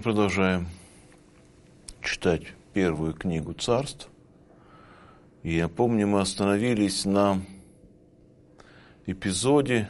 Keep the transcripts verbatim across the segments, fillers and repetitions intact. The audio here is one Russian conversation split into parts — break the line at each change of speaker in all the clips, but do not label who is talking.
продолжаем читать первую книгу Царств. И я помню, мы остановились на эпизоде,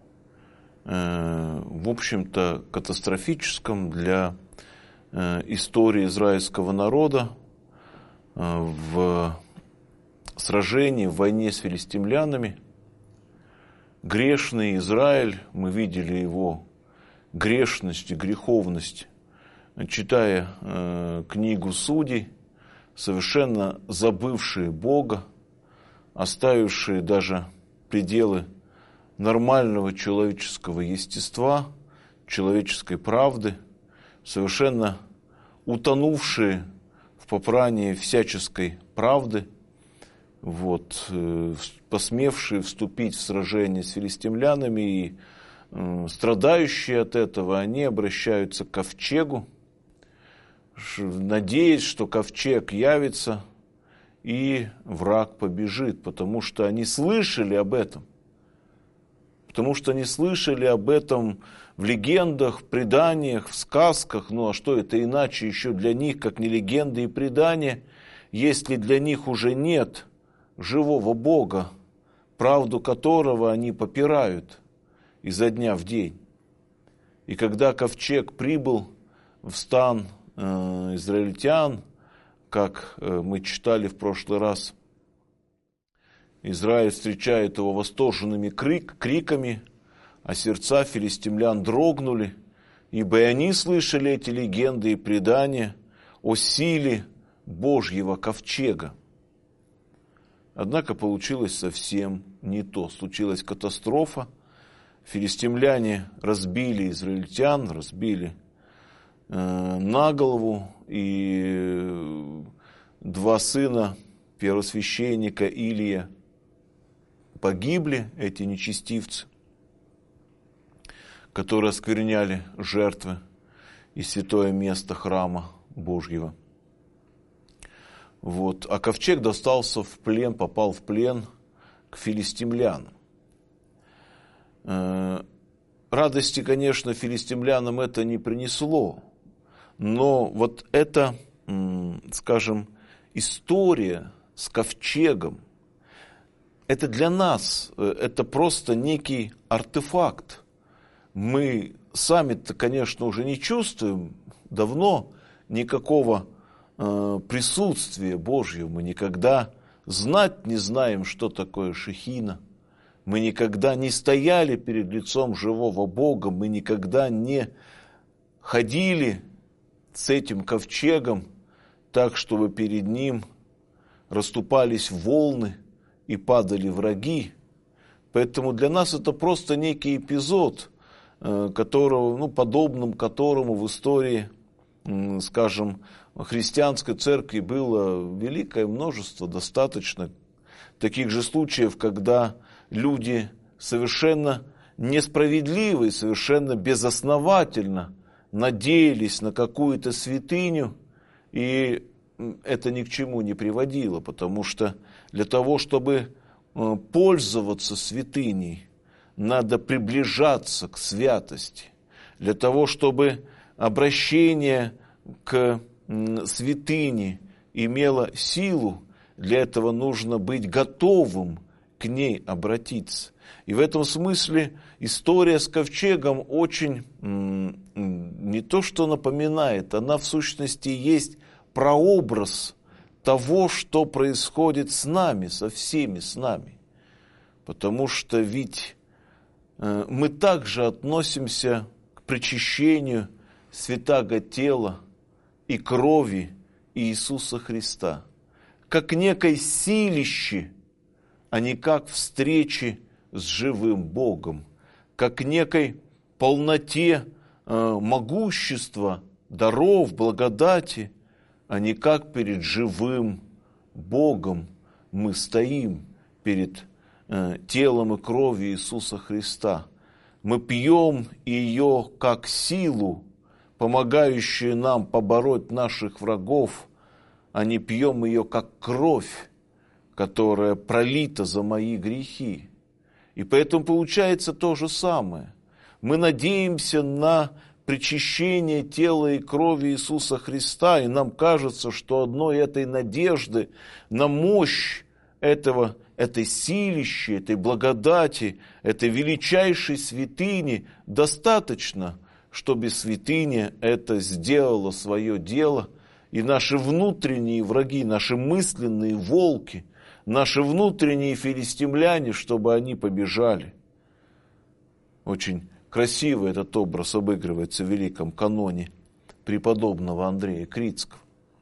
э, в общем-то, катастрофическом для э, истории израильского народа, э, в сражении, в войне с филистимлянами. Грешный Израиль, мы видели его грешность и греховность, читая э, книгу Судей, совершенно забывшие Бога, оставившие даже пределы нормального человеческого естества, человеческой правды, совершенно утонувшие в попрании всяческой правды, вот, э, посмевшие вступить в сражение с филистимлянами и э, страдающие от этого, они обращаются к ковчегу, надеясь, что ковчег явится и враг побежит, потому что они слышали об этом. Потому что они слышали об этом в легендах, в преданиях, в сказках. Ну а что это иначе еще для них, как не легенды и предания, если для них уже нет живого Бога, правду которого они попирают изо дня в день. И когда ковчег прибыл в стан э, израильтян, как э, мы читали в прошлый раз, Израиль встречает его восторженными крик, криками, а сердца филистимлян дрогнули, ибо и они слышали эти легенды и предания о силе Божьего ковчега. Однако получилось совсем не то. Случилась катастрофа. Филистимляне разбили израильтян, разбили э, на голову, и два сына первосвященника Илия погибли, эти нечестивцы, которые оскверняли жертвы и святое место храма Божьего. Вот. А ковчег достался в плен, попал в плен к филистимлянам. Э, радости, конечно, филистимлянам это не принесло, но вот эта, скажем, история с ковчегом, это для нас, это просто некий артефакт. Мы сами-то, конечно, уже не чувствуем давно никакого присутствия Божьего. Мы никогда знать не знаем, что такое шехина. Мы никогда не стояли перед лицом живого Бога. Мы никогда не ходили с этим ковчегом так, чтобы перед ним расступались волны и падали враги. Поэтому для нас это просто некий эпизод, которого, ну, подобным которому в истории, скажем, христианской церкви было великое множество, достаточно таких же случаев, когда люди совершенно несправедливо и совершенно безосновательно надеялись на какую-то святыню, и это ни к чему не приводило, потому что для того, чтобы пользоваться святыней, надо приближаться к святости. Для того, чтобы обращение к святыне имела силу, для этого нужно быть готовым к ней обратиться. И в этом смысле история с ковчегом очень не то что напоминает, она в сущности есть прообраз того, что происходит с нами, со всеми с нами. Потому что ведь мы также относимся к причащению святаго тела и крови Иисуса Христа, как к некой силище, а не как встрече с живым Богом, как к некой полноте э, могущества, даров, благодати, а не как перед живым Богом мы стоим перед э, телом и кровью Иисуса Христа. Мы пьем ее как силу, помогающую нам побороть наших врагов, а не пьем ее как кровь, которая пролита за мои грехи. И поэтому получается то же самое. Мы надеемся на причащение тела и крови Иисуса Христа, и нам кажется, что одной этой надежды на мощь этого, этой силищи, этой благодати, этой величайшей святыни достаточно, чтобы святыня это сделала свое дело, и наши внутренние враги, наши мысленные волки, наши внутренние филистимляне, чтобы они побежали. Очень красиво этот образ обыгрывается в великом каноне преподобного Андрея Критского.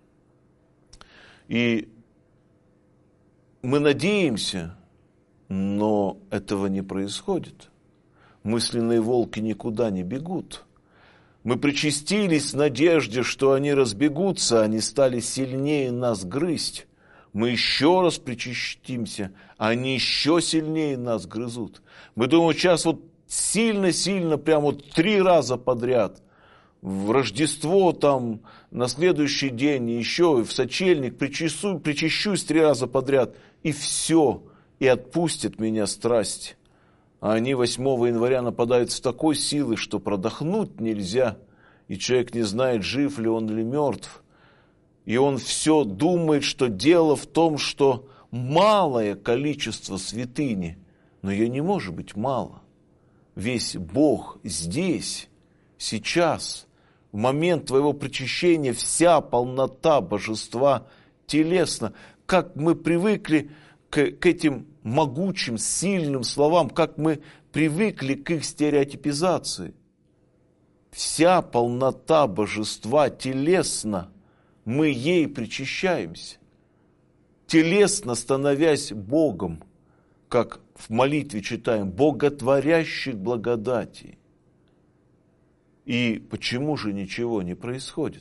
И мы надеемся, но этого не происходит. Мысленные волки никуда не бегут. Мы причастились в надежде, что они разбегутся, они стали сильнее нас грызть. Мы еще раз причастимся, а они еще сильнее нас грызут. Мы думаем, сейчас вот сильно-сильно, прям вот три раза подряд, в Рождество, там, на следующий день, еще в сочельник, причащу, причащусь три раза подряд, и все, и отпустит меня страсть. А они восьмого января нападают с такой силой, что продохнуть нельзя, и человек не знает, жив ли он или мертв. И он все думает, что дело в том, что малое количество святыни, но ее не может быть мало. Весь Бог здесь, сейчас, в момент твоего причащения, вся полнота божества телесно. Как мы привыкли к, к этим могучим, сильным словам, как мы привыкли к их стереотипизации. Вся полнота божества телесно, мы ей причащаемся, телесно становясь Богом, как в молитве читаем, боготворящих благодати. И почему же ничего не происходит?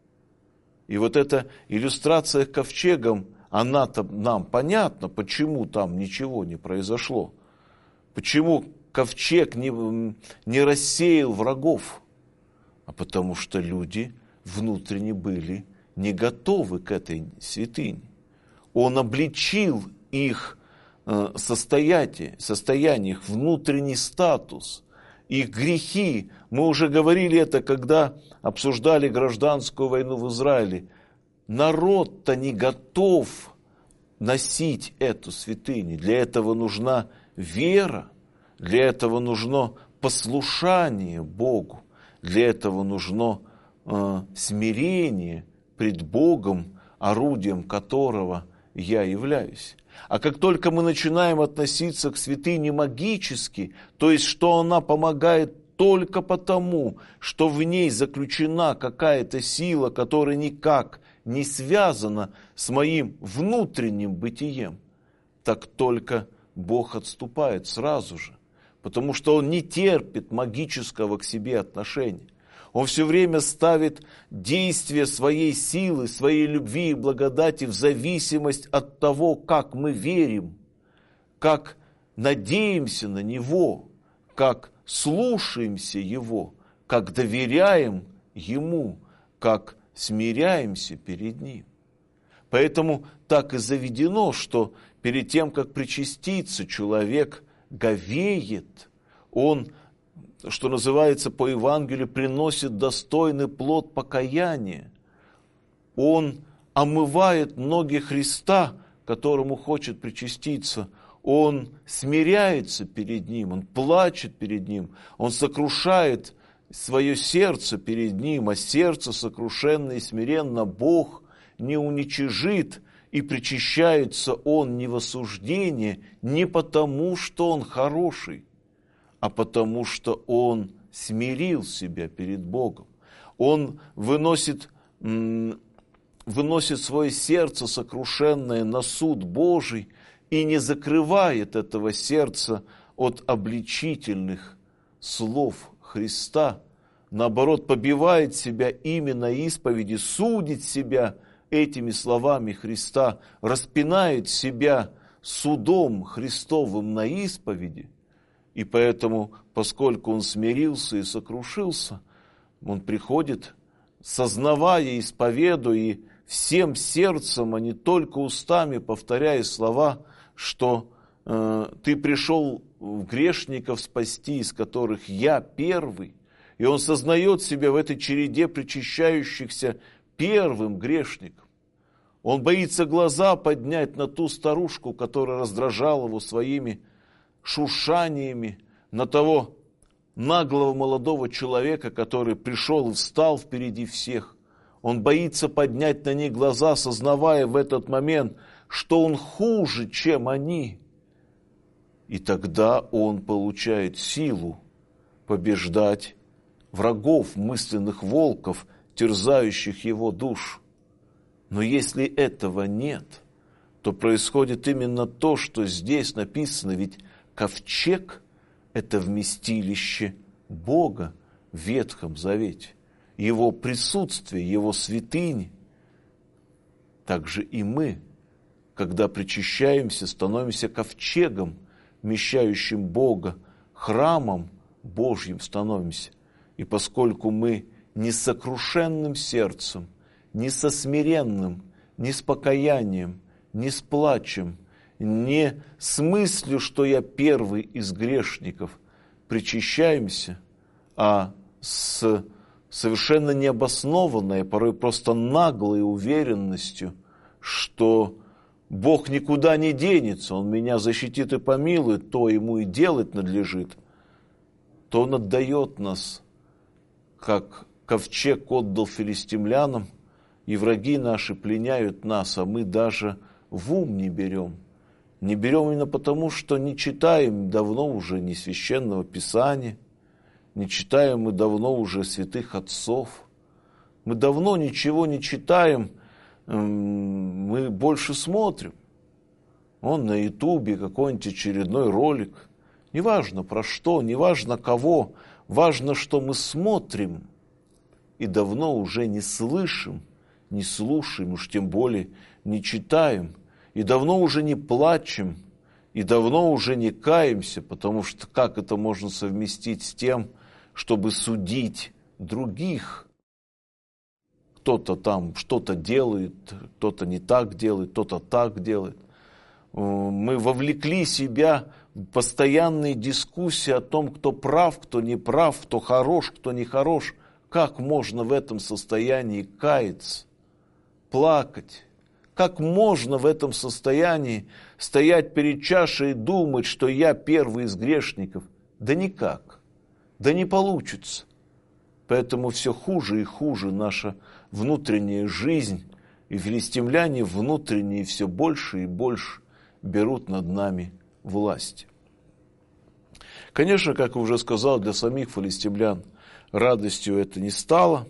И вот эта иллюстрация ковчегом, она-то нам понятна, почему там ничего не произошло. Почему ковчег не, не рассеял врагов? А потому что люди внутренне были не готовы к этой святыне. Он обличил их состояние, состояние, их внутренний статус, их грехи. Мы уже говорили это, когда обсуждали гражданскую войну в Израиле. Народ-то не готов носить эту святыню. Для этого нужна вера, для этого нужно послушание Богу, для этого нужно э, смирение пред Богом, орудием которого я являюсь. А как только мы начинаем относиться к святыне магически, то есть, что она помогает только потому, что в ней заключена какая-то сила, которая никак не связана с моим внутренним бытием, так только Бог отступает сразу же, потому что Он не терпит магического к себе отношения. Он все время ставит действие своей силы, своей любви и благодати в зависимость от того, как мы верим, как надеемся на Него, как слушаемся Его, как доверяем Ему, как смиряемся перед Ним. Поэтому так и заведено, что перед тем, как причаститься, человек говеет, он, что называется по Евангелию, приносит достойный плод покаяния. Он омывает ноги Христа, которому хочет причаститься. Он смиряется перед Ним, он плачет перед Ним, он сокрушает свое сердце перед Ним, а сердце сокрушенное и смиренно Бог не уничижит, и причащается он не в осуждение, не потому, что он хороший, а потому, что он смирил себя перед Богом. Он выносит, выносит свое сердце сокрушенное на суд Божий и не закрывает этого сердца от обличительных слов Христа. Наоборот, побивает себя именно исповеди, судит себя этими словами Христа, распинает себя судом Христовым на исповеди. И поэтому, поскольку он смирился и сокрушился, он приходит, сознавая, исповедуя, и всем сердцем, а не только устами, повторяя слова, что э, ты пришел грешников спасти, из которых я первый. И он сознает себя в этой череде причащающихся первым грешником. Он боится глаза поднять на ту старушку, которая раздражала его своими шуршаниями, на того наглого молодого человека, который пришел и встал впереди всех. Он боится поднять на них глаза, сознавая в этот момент, что он хуже, чем они. И тогда он получает силу побеждать врагов, мысленных волков, терзающих его душу. Но если этого нет, то происходит именно то, что здесь написано, ведь ковчег – это вместилище Бога в Ветхом Завете, Его присутствие, Его святыни. Также и мы, когда причащаемся, становимся ковчегом, вмещающим Бога, храмом Божьим становимся. И поскольку мы не с сокрушенным сердцем, не со смиренным, не с покаянием, не с плачем, не с мыслью, что я первый из грешников, причащаемся, а с совершенно необоснованной, порой просто наглой уверенностью, что Бог никуда не денется, Он меня защитит и помилует, то Ему и делать надлежит, то Он отдает нас, как ковчег отдал филистимлянам, и враги наши пленяют нас, а мы даже в ум не берем. Не берем именно потому, что не читаем давно уже ни Священного Писания, не читаем мы давно уже святых отцов. Мы давно ничего не читаем, мы больше смотрим. Он на Ютубе какой-нибудь очередной ролик. Неважно про что, неважно кого, важно, что мы смотрим и давно уже не слышим, не слушаем, уж тем более не читаем. И давно уже не плачем, и давно уже не каемся, потому что как это можно совместить с тем, чтобы судить других? Кто-то там что-то делает, кто-то не так делает, кто-то так делает. Мы вовлекли себя в постоянные дискуссии о том, кто прав, кто не прав, кто хорош, кто не хорош. Как можно в этом состоянии каяться, плакать? Как можно в этом состоянии стоять перед чашей и думать, что я первый из грешников? Да никак. Да не получится. Поэтому все хуже и хуже наша внутренняя жизнь, и филистимляне внутренние все больше и больше берут над нами власть. Конечно, как я уже сказал, для самих филистимлян радостью это не стало.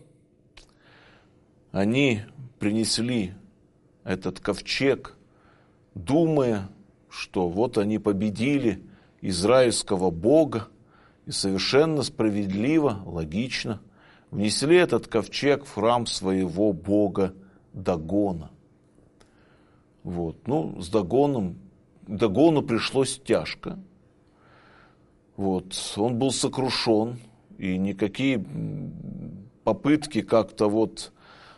Они принесли этот ковчег, думая, что вот они победили израильского Бога, и совершенно справедливо, логично, внесли этот ковчег в храм своего Бога Дагона. Вот. Ну, с Дагоном, Дагону пришлось тяжко. Вот. Он был сокрушен, и никакие попытки как-то вот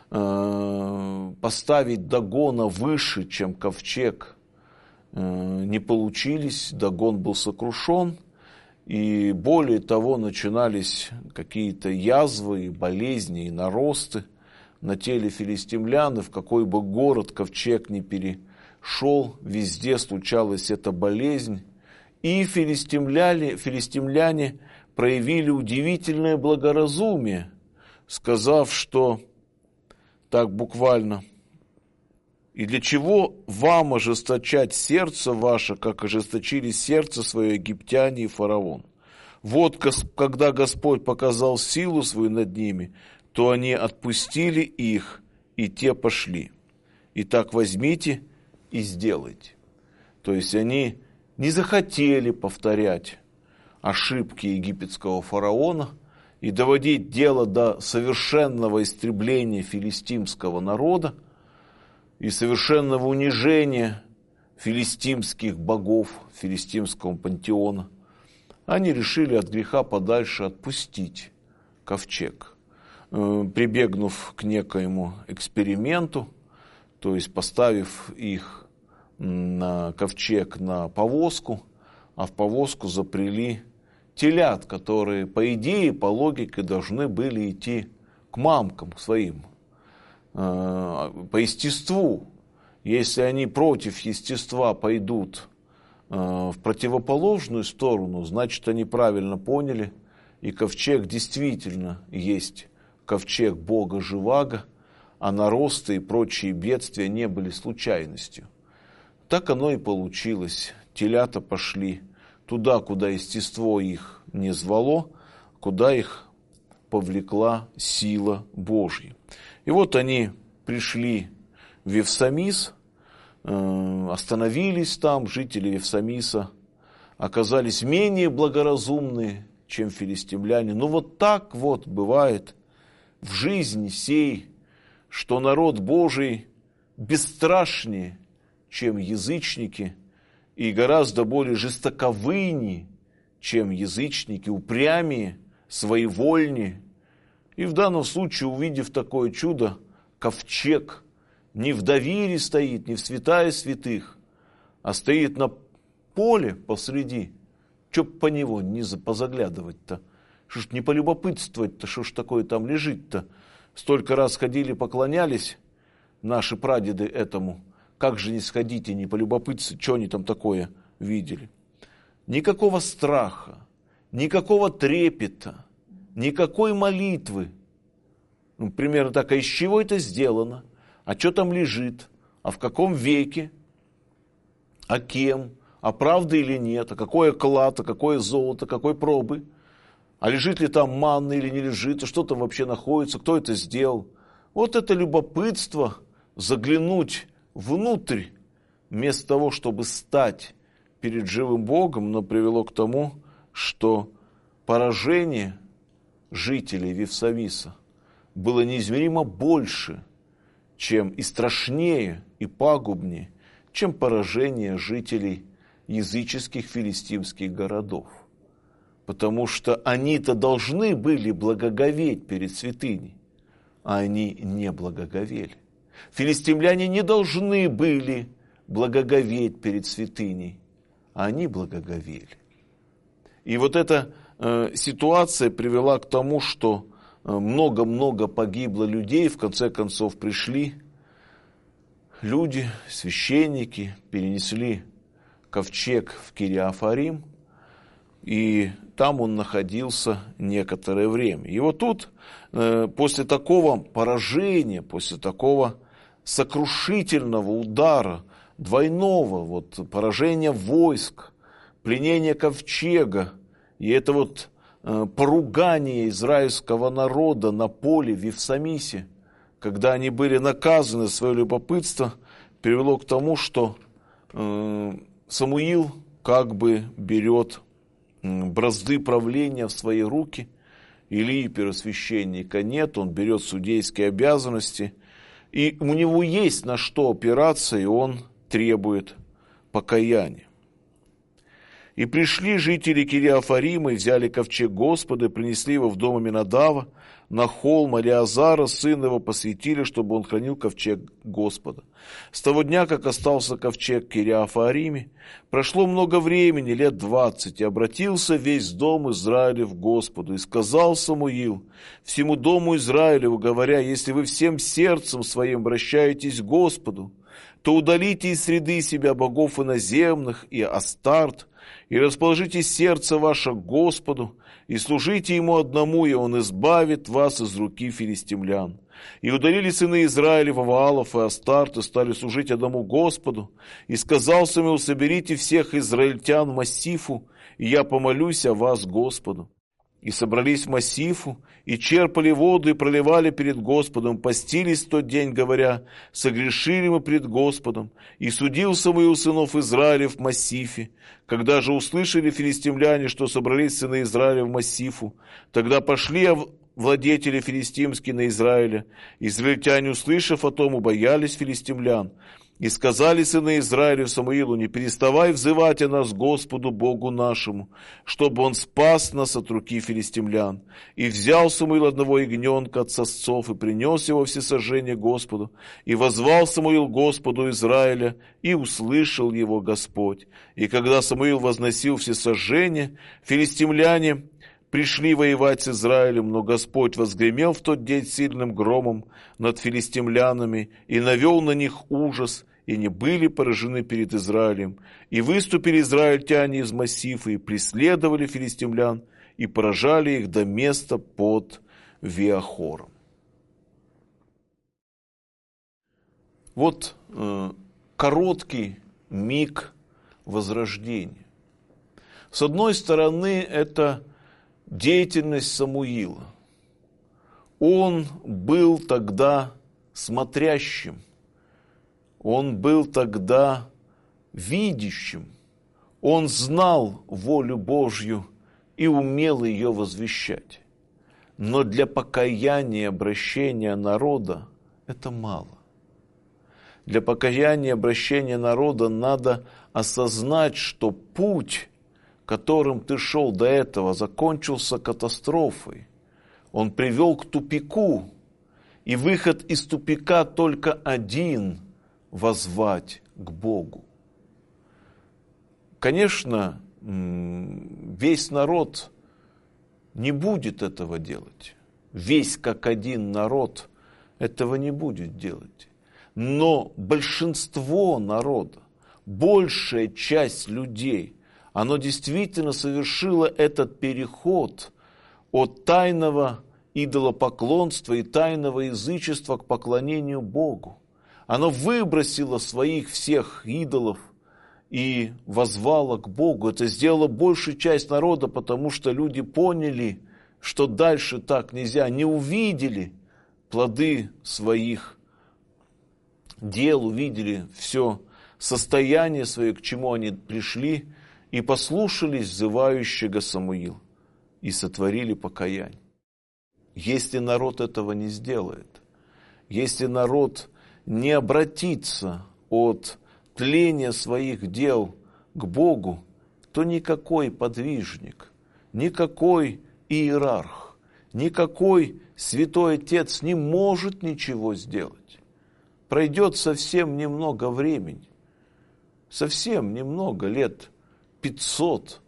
поставить Дагона выше, чем ковчег, не получились. Дагон был сокрушен, и более того, начинались какие-то язвы, и болезни, и наросты на теле филистимлян, и в какой бы город ковчег ни перешел, везде случалась эта болезнь. И филистимляне, филистимляне проявили удивительное благоразумие, сказав, что так буквально: «И для чего вам ожесточать сердце ваше, как ожесточили сердце свое египтяне и фараон? Вот когда Господь показал силу свою над ними, то они отпустили их, и те пошли. Итак, возьмите и сделайте». То есть они не захотели повторять ошибки египетского фараона и доводить дело до совершенного истребления филистимского народа и совершенного унижения филистимских богов, филистимского пантеона. Они решили от греха подальше отпустить ковчег, прибегнув к некоему эксперименту, то есть поставив их на ковчег на повозку, а в повозку запрягли телят, которые, по идее, по логике, должны были идти к мамкам своим, по естеству. Если они против естества пойдут в противоположную сторону, значит, они правильно поняли, и ковчег действительно есть ковчег Бога Живаго, а наросты и прочие бедствия не были случайностью. Так оно и получилось. Телята пошли туда, куда естество их не звало, куда их повлекла сила Божья. И вот они пришли в Вифсамис, остановились там. Жители Вифсамиса оказались менее благоразумные, чем филистимляне. Но вот так вот бывает в жизни сей, что народ Божий бесстрашнее, чем язычники, и гораздо более жестоковыйнее, чем язычники, упрямее, своевольнее. И в данном случае, увидев такое чудо, ковчег не в доверии стоит, не в святая святых, а стоит на поле посреди. Че по него не позаглядывать-то? Что ж не полюбопытствовать-то, что ж такое там лежит-то? Столько раз ходили, поклонялись наши прадеды этому. Как же не сходить и не полюбопытствовать, что они там такое видели? Никакого страха, никакого трепета, никакой молитвы. Ну, примерно так, а из чего это сделано? А что там лежит? А в каком веке? А кем? А правда или нет? А какое клад? А какое золото? Какой пробы? А лежит ли там манна или не лежит? А что там вообще находится? Кто это сделал? Вот это любопытство заглянуть внутрь, вместо того, чтобы стать перед живым Богом, но привело к тому, что поражение жителей Вифсамиса было неизмеримо больше, чем и страшнее, и пагубнее, чем поражение жителей языческих филистимских городов. Потому что они-то должны были благоговеть перед святыней, а они не благоговели. Филистимляне не должны были благоговеть перед святыней, а они благоговели. И вот эта э, ситуация привела к тому, что много-много погибло людей, в конце концов пришли люди, священники, перенесли ковчег в Кириафарим, и там он находился некоторое время. И вот тут, после такого поражения, после такого сокрушительного удара, двойного вот, поражения войск, пленения ковчега, и это вот поругание израильского народа на поле в Вифсамисе, когда они были наказаны за свое любопытство, привело к тому, что Самуил как бы берет бразды правления в свои руки. Илии, первосвященника, нет, он берет судейские обязанности, и у него есть на что опираться, и он требует покаяния. И пришли жители Кириафарима и взяли ковчег Господа, и принесли его в дом Аминадава, на холм Алиазара, сына его, посвятили, чтобы он хранил ковчег Господа. С того дня, как остался ковчег в Кириафариме, прошло много времени, лет двадцать, и обратился весь дом Израилев к Господу, и сказал Самуил всему дому Израилеву, говоря: если вы всем сердцем своим обращаетесь к Господу, то удалите из среды себя богов иноземных и Астарт, и расположите сердце ваше к Господу, и служите Ему одному, и Он избавит вас из руки филистимлян. И удалили сыны Израилева Ваалов и Астарт, и стали служить одному Господу. И сказал Самуил: соберите всех израильтян в Массифу, и я помолюсь о вас Господу. И собрались в Массифу, и черпали воду, и проливали перед Господом, постились в тот день, говоря: согрешили мы пред Господом. И судил Самуил сынов Израилев в Массифе. Когда же услышали филистимляне, что собрались сыны Израиля в Массифу, тогда пошли владетели филистимские на Израиля. Израильтяне, услышав о том, убоялись филистимлян. И сказали сыны Израилю Самуилу: не переставай взывать о нас Господу Богу нашему, чтобы Он спас нас от руки филистимлян. И взял Самуил одного ягненка от сосцов и принес его всесожжение Господу. И воззвал Самуил Господу Израиля, и услышал его Господь. И когда Самуил возносил всесожжение, филистимляне пришли воевать с Израилем, но Господь возгремел в тот день сильным громом над филистимлянами и навел на них ужас, и не были поражены перед Израилем. И выступили израильтяне из массива и преследовали филистимлян, и поражали их до места под Виахором. Вот э, короткий миг возрождения. С одной стороны, это деятельность Самуила. Он был тогда смотрящим, он был тогда видящим, он знал волю Божью и умел ее возвещать. Но для покаяния и обращения народа это мало. Для покаяния и обращения народа надо осознать, что путь, которым ты шел до этого, закончился катастрофой. Он привел к тупику, и выход из тупика только один – воззвать к Богу. Конечно, весь народ не будет этого делать. Весь как один народ этого не будет делать. Но большинство народа, большая часть людей, оно действительно совершило этот переход от тайного идолопоклонства и тайного язычества к поклонению Богу. Оно выбросило своих всех идолов и воззвало к Богу. Это сделала большая часть народа, потому что люди поняли, что дальше так нельзя. Они увидели плоды своих дел, увидели все состояние свое, к чему они пришли, и послушались взывающего Самуила, и сотворили покаяние. Если народ этого не сделает, если народ не обратится от тления своих дел к Богу, то никакой подвижник, никакой иерарх, никакой святой отец не может ничего сделать. Пройдет совсем немного времени, совсем немного, лет пятьсот,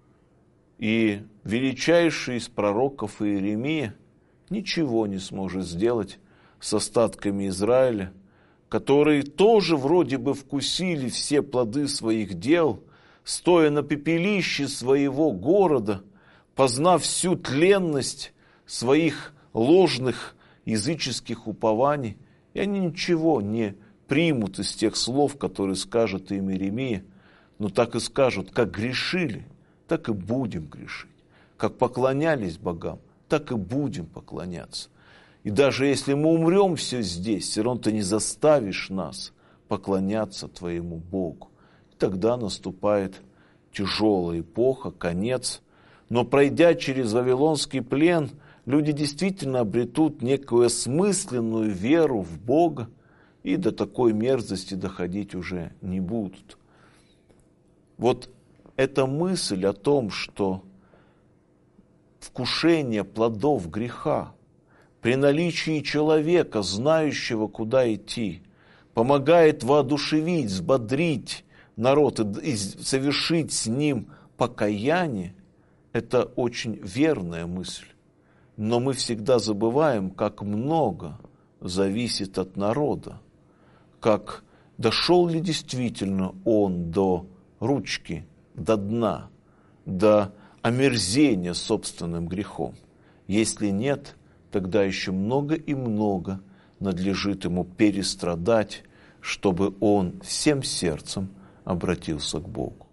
и величайший из пророков Иеремия ничего не сможет сделать с остатками Израиля, которые тоже вроде бы вкусили все плоды своих дел, стоя на пепелище своего города, познав всю тленность своих ложных языческих упований, и они ничего не примут из тех слов, которые скажет им Иеремия, но так и скажут: как грешили, так и будем грешить, как поклонялись богам, так и будем поклоняться. И даже если мы умрем все здесь, все равно ты не заставишь нас поклоняться твоему Богу. И тогда наступает тяжелая эпоха, конец. Но пройдя через Вавилонский плен, люди действительно обретут некую осмысленную веру в Бога и до такой мерзости доходить уже не будут. Вот эта мысль о том, что вкушение плодов греха при наличии человека, знающего, куда идти, помогает воодушевить, взбодрить народ и совершить с ним покаяние, это очень верная мысль. Но мы всегда забываем, как много зависит от народа, как дошел ли действительно он до ручки, до дна, до омерзения собственным грехом. Если нет, тогда еще много и много надлежит ему перестрадать, чтобы он всем сердцем обратился к Богу.